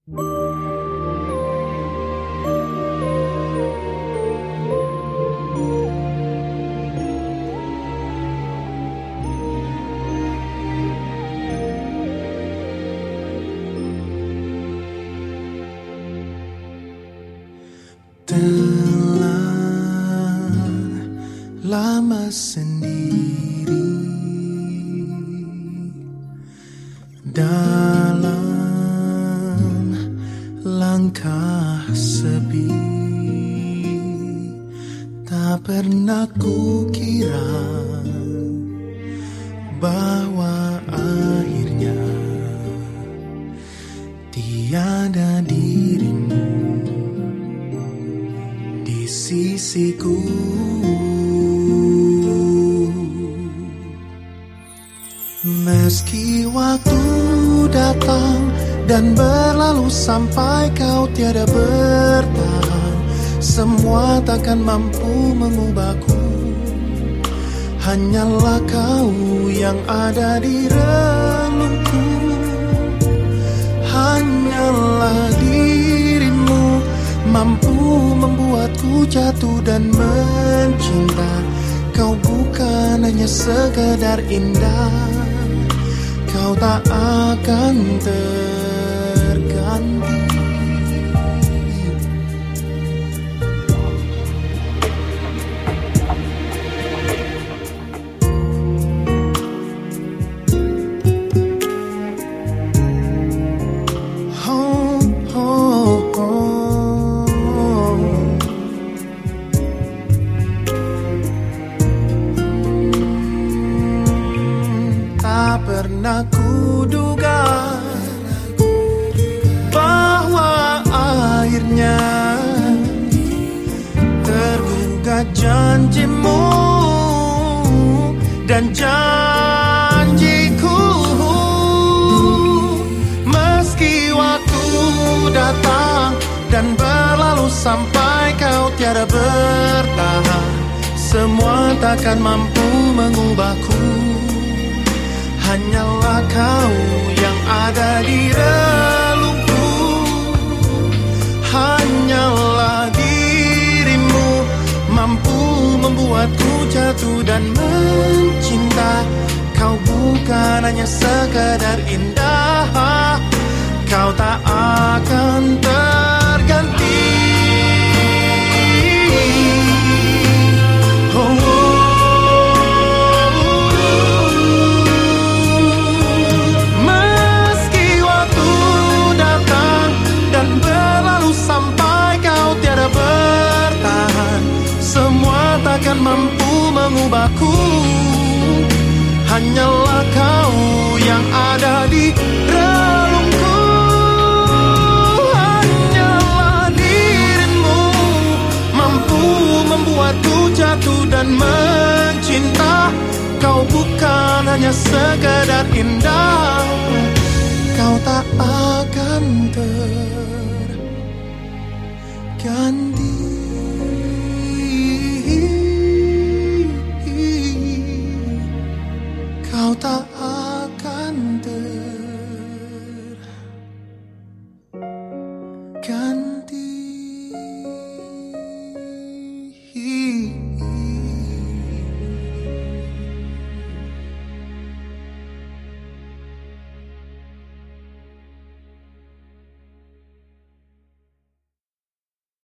Telah lama sendiri dalam langkah sepi, tak pernah kukira bahwa akhirnya tiada dirimu di sisiku. Meski waktu datang dan berlalu sampai kau tiada bertahan, semua takkan mampu mengubahku. Hanyalah kau yang ada di relungku. Hanyalah dirimu mampu membuatku jatuh dan mencinta. Kau bukan hanya sekedar indah, kau tak akan terganti. Pernah kuduga bahwa akhirnya tergugat janjimu dan janjiku. Meski waktu datang dan berlalu sampai kau tiada bertahan, semua takkan mampu mengubahku. Hanyalah kau yang ada di relungku. Hanyalah dirimu mampu membuatku jatuh dan mencinta. Kau bukan hanya sekedar indah, kau tak akan terganti. Takkan mampu mengubahku. Hanyalah kau yang ada di relungku. Hanyalah dirimu mampu membuatku jatuh dan mencinta. Kau bukan hanya sekedar indah, kau tak akan terganti.